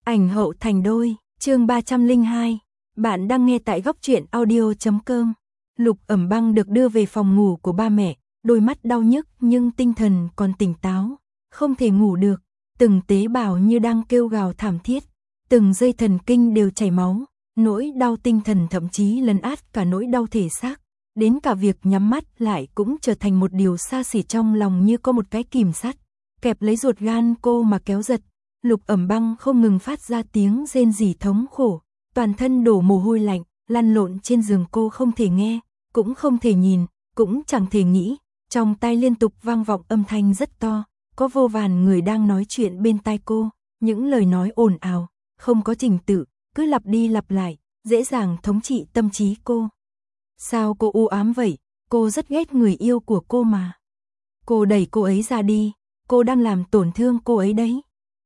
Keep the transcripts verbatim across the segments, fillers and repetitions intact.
Ảnh hậu thành đôi, chương ba trăm lẻ hai. Bạn đang nghe tại góc truyện audio chấm com. Lục Ẩm Băng được đưa về phòng ngủ của ba mẹ, đôi mắt đau nhức nhưng tinh thần còn tỉnh táo, không thể ngủ được, từng tế bào như đang kêu gào thảm thiết, từng dây thần kinh đều chảy máu, nỗi đau tinh thần thậm chí lấn át cả nỗi đau thể xác, đến cả việc nhắm mắt lại cũng trở thành một điều xa xỉ, trong lòng như có một cái kìm sắt kẹp lấy ruột gan cô mà kéo giật. Lục Ẩm Băng không ngừng phát ra tiếng rên rỉ thống khổ, toàn thân đổ mồ hôi lạnh, lăn lộn trên giường. Cô không thể nghe, cũng không thể nhìn, cũng chẳng thể nghĩ, trong tai liên tục vang vọng âm thanh rất to, có vô vàn người đang nói chuyện bên tai cô, những lời nói ồn ào, không có trình tự, cứ lặp đi lặp lại, dễ dàng thống trị tâm trí cô. Sao cô u ám vậy? Cô rất ghét người yêu của cô mà. Cô đẩy cô ấy ra đi, cô đang làm tổn thương cô ấy đấy.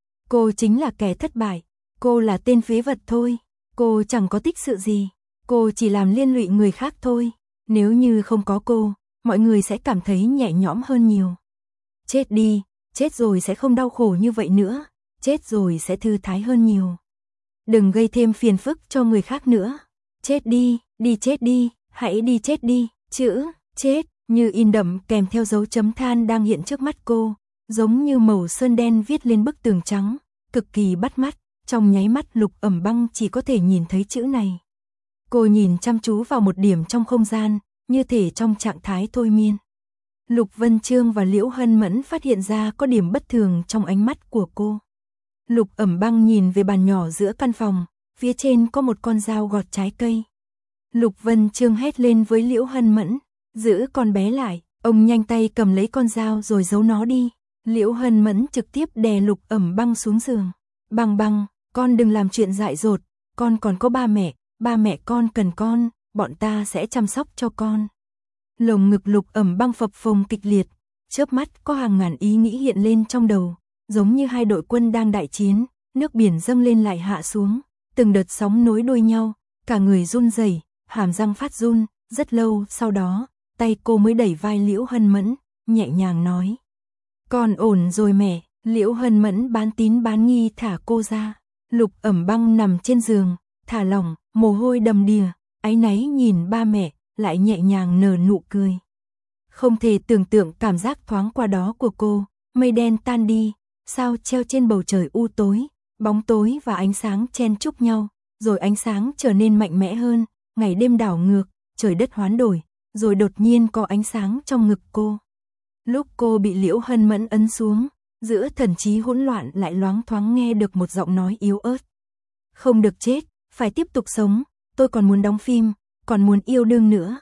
Cô chính là kẻ thất bại, cô là tên phế vật thôi, cô chẳng có tích sự gì, cô chỉ làm liên lụy người khác thôi, nếu như không có cô, mọi người sẽ cảm thấy nhẹ nhõm hơn nhiều. Chết đi, chết rồi sẽ không đau khổ như vậy nữa, chết rồi sẽ thư thái hơn nhiều. Đừng gây thêm phiền phức cho người khác nữa, chết đi, đi chết đi, hãy đi chết đi, chữ chết như in đậm kèm theo dấu chấm than đang hiện trước mắt cô, giống như màu sơn đen viết lên bức tường trắng, cực kỳ bắt mắt. Trong nháy mắt Lục Ẩm Băng chỉ có thể nhìn thấy chữ này. Cô nhìn chăm chú vào một điểm trong không gian, như thể trong trạng thái thôi miên. Lục Vân Chương và Liễu Hân Mẫn phát hiện ra có điểm bất thường trong ánh mắt của cô. Lục Ẩm Băng nhìn về bàn nhỏ giữa căn phòng, phía trên có một con dao gọt trái cây. Lục Vân Chương hét lên với Liễu Hân Mẫn, giữ con bé lại. Ông nhanh tay cầm lấy con dao rồi giấu nó đi. Liễu Hân Mẫn trực tiếp đè Lục Ẩm Băng xuống giường. Băng Băng, con đừng làm chuyện dại dột, con còn có ba mẹ, ba mẹ con cần con, bọn ta sẽ chăm sóc cho con. Lồng ngực Lục Ẩm Băng phập phồng kịch liệt, chớp mắt có hàng ngàn ý nghĩ hiện lên trong đầu, giống như hai đội quân đang đại chiến, nước biển dâng lên lại hạ xuống, từng đợt sóng nối đuôi nhau, cả người run rẩy, hàm răng phát run. Rất lâu sau đó, tay cô mới đẩy vai Liễu Hân Mẫn, nhẹ nhàng nói: "Con ổn rồi mẹ." Liễu Hân Mẫn bán tín bán nghi thả cô ra. Lục Ẩm Băng nằm trên giường, thả lỏng, mồ hôi đầm đìa, áy náy nhìn ba mẹ, lại nhẹ nhàng nở nụ cười. Không thể tưởng tượng cảm giác thoáng qua đó của cô, mây đen tan đi, sao treo trên bầu trời u tối, bóng tối và ánh sáng chen chúc nhau, rồi ánh sáng trở nên mạnh mẽ hơn, ngày đêm đảo ngược, trời đất hoán đổi, rồi đột nhiên có ánh sáng trong ngực cô. Lúc cô bị Liễu Hân Mẫn ấn xuống, giữa thần trí hỗn loạn lại loáng thoáng nghe được một giọng nói yếu ớt. "Không được chết, phải tiếp tục sống, tôi còn muốn đóng phim, còn muốn yêu đương nữa."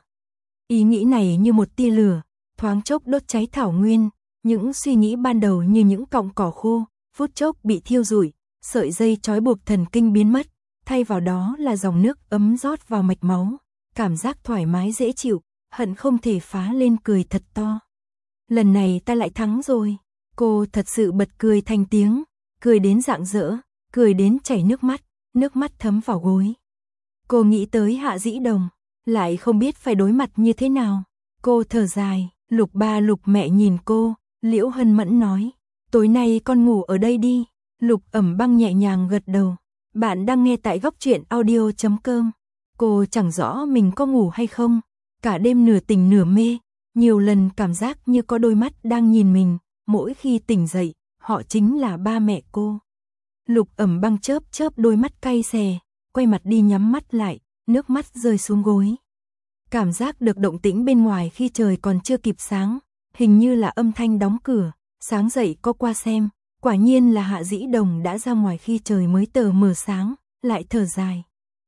Ý nghĩ này như một tia lửa, thoáng chốc đốt cháy thảo nguyên, những suy nghĩ ban đầu như những cọng cỏ khô, phút chốc bị thiêu rụi, sợi dây trói buộc thần kinh biến mất, thay vào đó là dòng nước ấm rót vào mạch máu, cảm giác thoải mái dễ chịu, hận không thể phá lên cười thật to. "Lần này ta lại thắng rồi." Cô thật sự bật cười thành tiếng, cười đến rạng rỡ, cười đến chảy nước mắt, nước mắt thấm vào gối. Cô nghĩ tới Hạ Dĩ Đồng, lại không biết phải đối mặt như thế nào. Cô thở dài, Lục ba Lục mẹ nhìn cô, Liễu Hân Mẫn nói: "Tối nay con ngủ ở đây đi." Lục Ẩm Băng nhẹ nhàng gật đầu. Bạn đang nghe tại góc truyện audio chấm com. Cô chẳng rõ mình có ngủ hay không, cả đêm nửa tỉnh nửa mê, nhiều lần cảm giác như có đôi mắt đang nhìn mình. Mỗi khi tỉnh dậy, họ chính là ba mẹ cô. Lục Ẩm Băng chớp chớp đôi mắt cay xè, quay mặt đi nhắm mắt lại, nước mắt rơi xuống gối. Cảm giác được động tĩnh bên ngoài khi trời còn chưa kịp sáng, hình như là âm thanh đóng cửa, sáng dậy có qua xem, quả nhiên là Hạ Dĩ Đồng đã ra ngoài khi trời mới tờ mờ sáng, lại thở dài.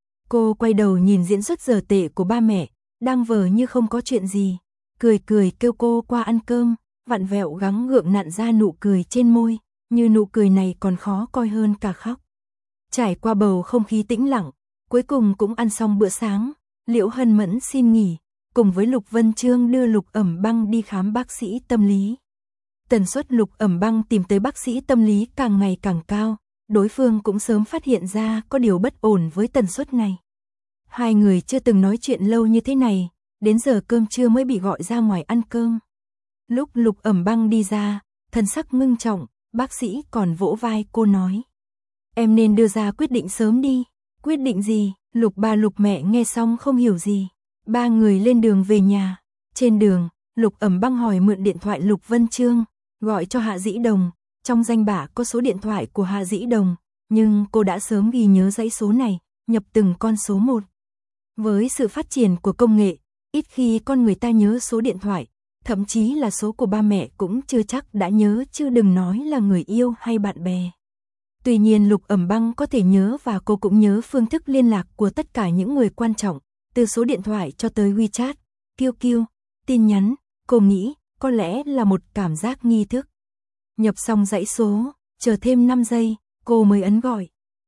Cô quay đầu nhìn diễn xuất dở tệ của ba mẹ, đang vờ như không có chuyện gì, cười cười kêu cô qua ăn cơm. Vặn vẹo gắng gượng nặn ra nụ cười trên môi, như nụ cười này còn khó coi hơn cả khóc. Trải qua bầu không khí tĩnh lặng, cuối cùng cũng ăn xong bữa sáng, Liễu Hân Mẫn xin nghỉ, cùng với Lục Vân Chương đưa Lục Ẩm Băng đi khám bác sĩ tâm lý. Tần suất Lục Ẩm Băng tìm tới bác sĩ tâm lý càng ngày càng cao, đối phương cũng sớm phát hiện ra có điều bất ổn với tần suất này. Hai người chưa từng nói chuyện lâu như thế này, đến giờ cơm trưa mới bị gọi ra ngoài ăn cơm. Lúc Lục Ẩm Băng đi ra, thần sắc ngưng trọng, bác sĩ còn vỗ vai cô nói: Em nên đưa ra quyết định sớm đi. Quyết định gì? Lục ba Lục mẹ nghe xong không hiểu gì. Ba người lên đường về nhà. Trên đường, Lục Ẩm Băng hỏi mượn điện thoại Lục Vân Chương, gọi cho Hạ Dĩ Đồng. Trong danh bạ có số điện thoại của Hạ Dĩ Đồng, nhưng cô đã sớm ghi nhớ dãy số này, nhập từng con số một. Với sự phát triển của công nghệ, ít khi con người ta nhớ số điện thoại, thậm chí là số của ba mẹ cũng chưa chắc đã nhớ, chứ đừng nói là người yêu hay bạn bè. Tuy nhiên Lục Ẩm Băng có thể nhớ, và cô cũng nhớ phương thức liên lạc của tất cả những người quan trọng, từ số điện thoại cho tới WeChat, quy quy, tin nhắn. Cô nghĩ có lẽ là một cảm giác nghi thức. Nhập xong dãy số, chờ thêm năm giây, cô mới ấn gọi.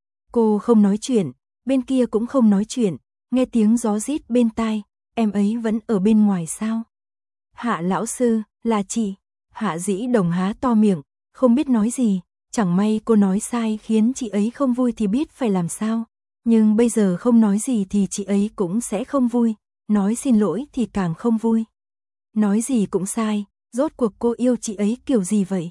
Cô không nói chuyện, bên kia cũng không nói chuyện, nghe tiếng gió rít bên tai. Em ấy vẫn ở bên ngoài sao? Hạ lão sư, là chị. Hạ Dĩ Đồng há to miệng, không biết nói gì. Chẳng may cô nói sai khiến chị ấy không vui thì biết phải làm sao. Nhưng bây giờ không nói gì thì chị ấy cũng sẽ không vui, nói xin lỗi thì càng không vui. Nói gì cũng sai, rốt cuộc cô yêu chị ấy kiểu gì vậy?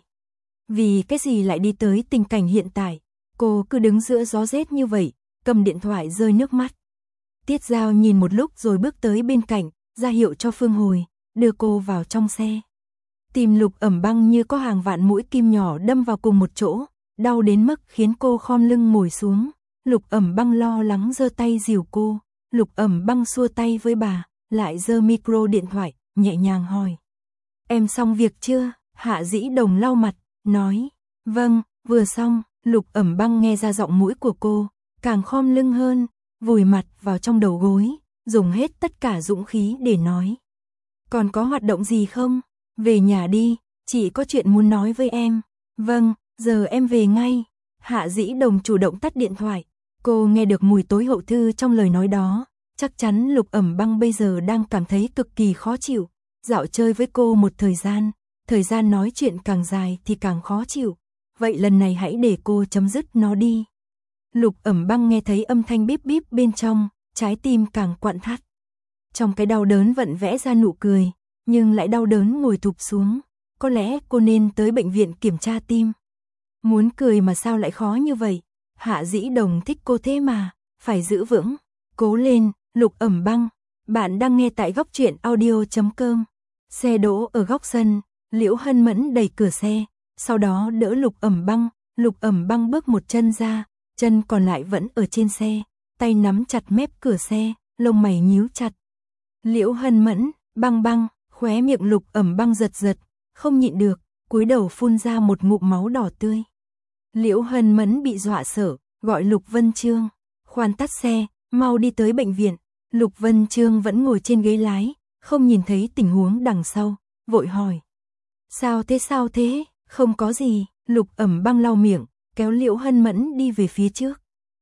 Vì cái gì lại đi tới tình cảnh hiện tại? Cô cứ đứng giữa gió rét như vậy, cầm điện thoại rơi nước mắt. Tiết Giao nhìn một lúc rồi bước tới bên cạnh, ra hiệu cho Phương Hồi, đưa cô vào trong xe. Tim Lục Ẩm Băng như có hàng vạn mũi kim nhỏ đâm vào cùng một chỗ, đau đến mức khiến cô khom lưng ngồi xuống. Lục Ẩm Băng lo lắng giơ tay dìu cô. Lục Ẩm Băng xua tay với bà, lại giơ micro điện thoại, nhẹ nhàng hỏi. Em xong việc chưa? Hạ Dĩ Đồng lau mặt, nói. Vâng, vừa xong. Lục Ẩm Băng nghe ra giọng mũi của cô, càng khom lưng hơn, vùi mặt vào trong đầu gối, dùng hết tất cả dũng khí để nói. Còn có hoạt động gì không? Về nhà đi, chị có chuyện muốn nói với em. Vâng, giờ em về ngay. Hạ Dĩ Đồng chủ động tắt điện thoại. Cô nghe được mùi tối hậu thư trong lời nói đó. Chắc chắn Lục Ẩm Băng bây giờ đang cảm thấy cực kỳ khó chịu. Dạo chơi với cô một thời gian, thời gian nói chuyện càng dài thì càng khó chịu. Vậy lần này hãy để cô chấm dứt nó đi. Lục Ẩm Băng nghe thấy âm thanh bíp bíp bên trong, trái tim càng quặn thắt. Trong cái đau đớn vẫn vẽ ra nụ cười, nhưng lại đau đớn ngồi thụp xuống. Có lẽ cô nên tới bệnh viện kiểm tra tim. Muốn cười mà sao lại khó như vậy? Hạ Dĩ Đồng thích cô thế mà, phải giữ vững. Cố lên, Lục Ẩm Băng. Bạn đang nghe tại góc truyện audio chấm com. Xe đỗ ở góc sân, Liễu Hân Mẫn đẩy cửa xe, sau đó đỡ Lục Ẩm Băng. Lục Ẩm Băng bước một chân ra, chân còn lại vẫn ở trên xe, tay nắm chặt mép cửa xe, lông mày nhíu chặt. Liễu Hân Mẫn, Băng Băng. Khóe miệng Lục Ẩm Băng giật giật, không nhịn được, cúi đầu phun ra một ngụm máu đỏ tươi. Liễu Hân Mẫn bị dọa sợ, gọi Lục Vân Chương. Khoan tắt xe, mau đi tới bệnh viện. Lục Vân Chương vẫn ngồi trên ghế lái, không nhìn thấy tình huống đằng sau, vội hỏi. Sao thế sao thế? Không có gì. Lục Ẩm Băng lau miệng, kéo Liễu Hân Mẫn đi về phía trước.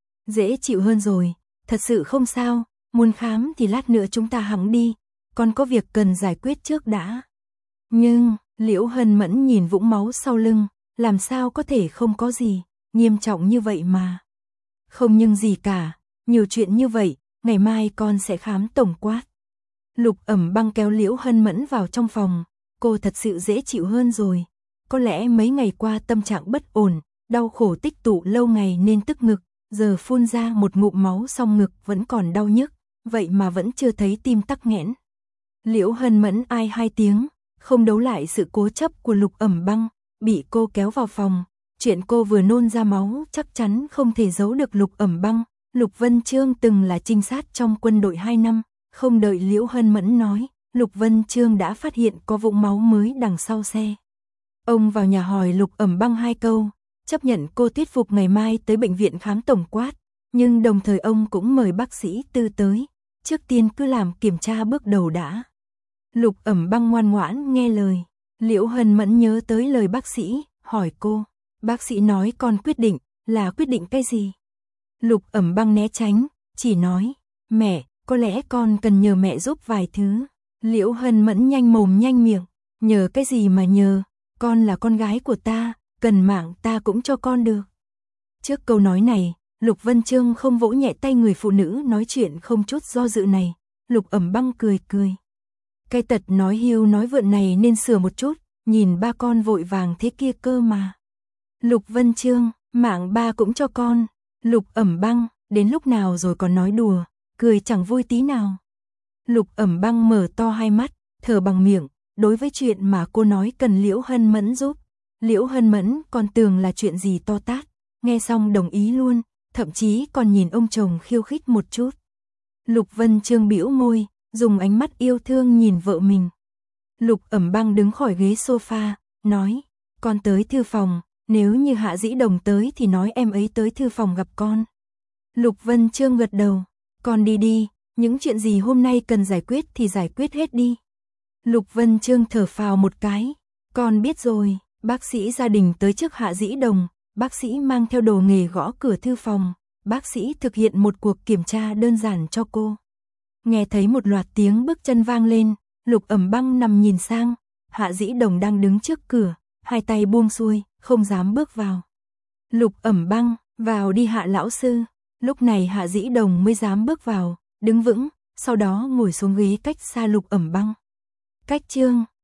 Dễ chịu hơn rồi, thật sự không sao, muốn khám thì lát nữa chúng ta hẵng đi. Còn có việc cần giải quyết trước đã. Nhưng, Liễu Hân Mẫn nhìn vũng máu sau lưng, làm sao có thể không có gì, nghiêm trọng như vậy mà. Không nhưng gì cả, nhiều chuyện như vậy, ngày mai con sẽ khám tổng quát. Lục Ẩm Băng kéo Liễu Hân Mẫn vào trong phòng, cô thật sự dễ chịu hơn rồi. Có lẽ mấy ngày qua tâm trạng bất ổn, đau khổ tích tụ lâu ngày nên tức ngực, giờ phun ra một ngụm máu xong ngực vẫn còn đau nhức, vậy mà vẫn chưa thấy tim tắc nghẽn. Liễu Hân Mẫn ai hai tiếng, không đấu lại sự cố chấp của Lục Ẩm Băng, bị cô kéo vào phòng. Chuyện cô vừa nôn ra máu chắc chắn không thể giấu được Lục Ẩm Băng. Lục Vân Chương từng là trinh sát trong quân đội hai năm, không đợi Liễu Hân Mẫn nói, Lục Vân Chương đã phát hiện có vũng máu mới đằng sau xe. Ông vào nhà hỏi Lục Ẩm Băng hai câu, chấp nhận cô thuyết phục ngày mai tới bệnh viện khám tổng quát, nhưng đồng thời ông cũng mời bác sĩ Tư tới, trước tiên cứ làm kiểm tra bước đầu đã. Lục Ẩm Băng ngoan ngoãn nghe lời. Liễu Hân Mẫn nhớ tới lời bác sĩ, hỏi cô, bác sĩ nói con quyết định, là quyết định cái gì? Lục Ẩm Băng né tránh, chỉ nói, mẹ, có lẽ con cần nhờ mẹ giúp vài thứ. Liễu Hân Mẫn nhanh mồm nhanh miệng, nhờ cái gì mà nhờ, con là con gái của ta, cần mạng ta cũng cho con được. Trước câu nói này, Lục Vân Chương không vỗ nhẹ tay người phụ nữ nói chuyện không chút do dự này. Lục Ẩm Băng cười cười. Cái tật nói hiu nói vượn này nên sửa một chút, nhìn ba con vội vàng thế kia cơ mà. Lục Vân Chương, Mạng ba cũng cho con. Lục Ẩm Băng, đến lúc nào rồi còn nói đùa, cười chẳng vui tí nào. Lục Ẩm Băng mở to hai mắt, thở bằng miệng, đối với chuyện mà cô nói cần Liễu Hân Mẫn giúp. Liễu Hân Mẫn còn tưởng là chuyện gì to tát, nghe xong đồng ý luôn, thậm chí còn nhìn ông chồng khiêu khích một chút. Lục Vân Chương bĩu môi, dùng ánh mắt yêu thương nhìn vợ mình. Lục Ẩm Băng đứng khỏi ghế sofa, nói, con tới thư phòng, nếu như Hạ Dĩ Đồng tới thì nói em ấy tới thư phòng gặp con. Lục Vân Chương gật đầu, con đi đi, những chuyện gì hôm nay cần giải quyết thì giải quyết hết đi. Lục Vân Chương thở phào một cái, con biết rồi. Bác sĩ gia đình tới trước Hạ Dĩ Đồng, bác sĩ mang theo đồ nghề gõ cửa thư phòng, bác sĩ thực hiện một cuộc kiểm tra đơn giản cho cô. Nghe thấy một loạt tiếng bước chân vang lên, Lục Ẩm Băng nằm nhìn sang, Hạ Dĩ Đồng đang đứng trước cửa, hai tay buông xuôi, không dám bước vào. Lục Ẩm Băng, vào đi Hạ lão sư. Lúc này Hạ Dĩ Đồng mới dám bước vào, đứng vững, sau đó ngồi xuống ghế cách xa Lục Ẩm Băng. Cách chương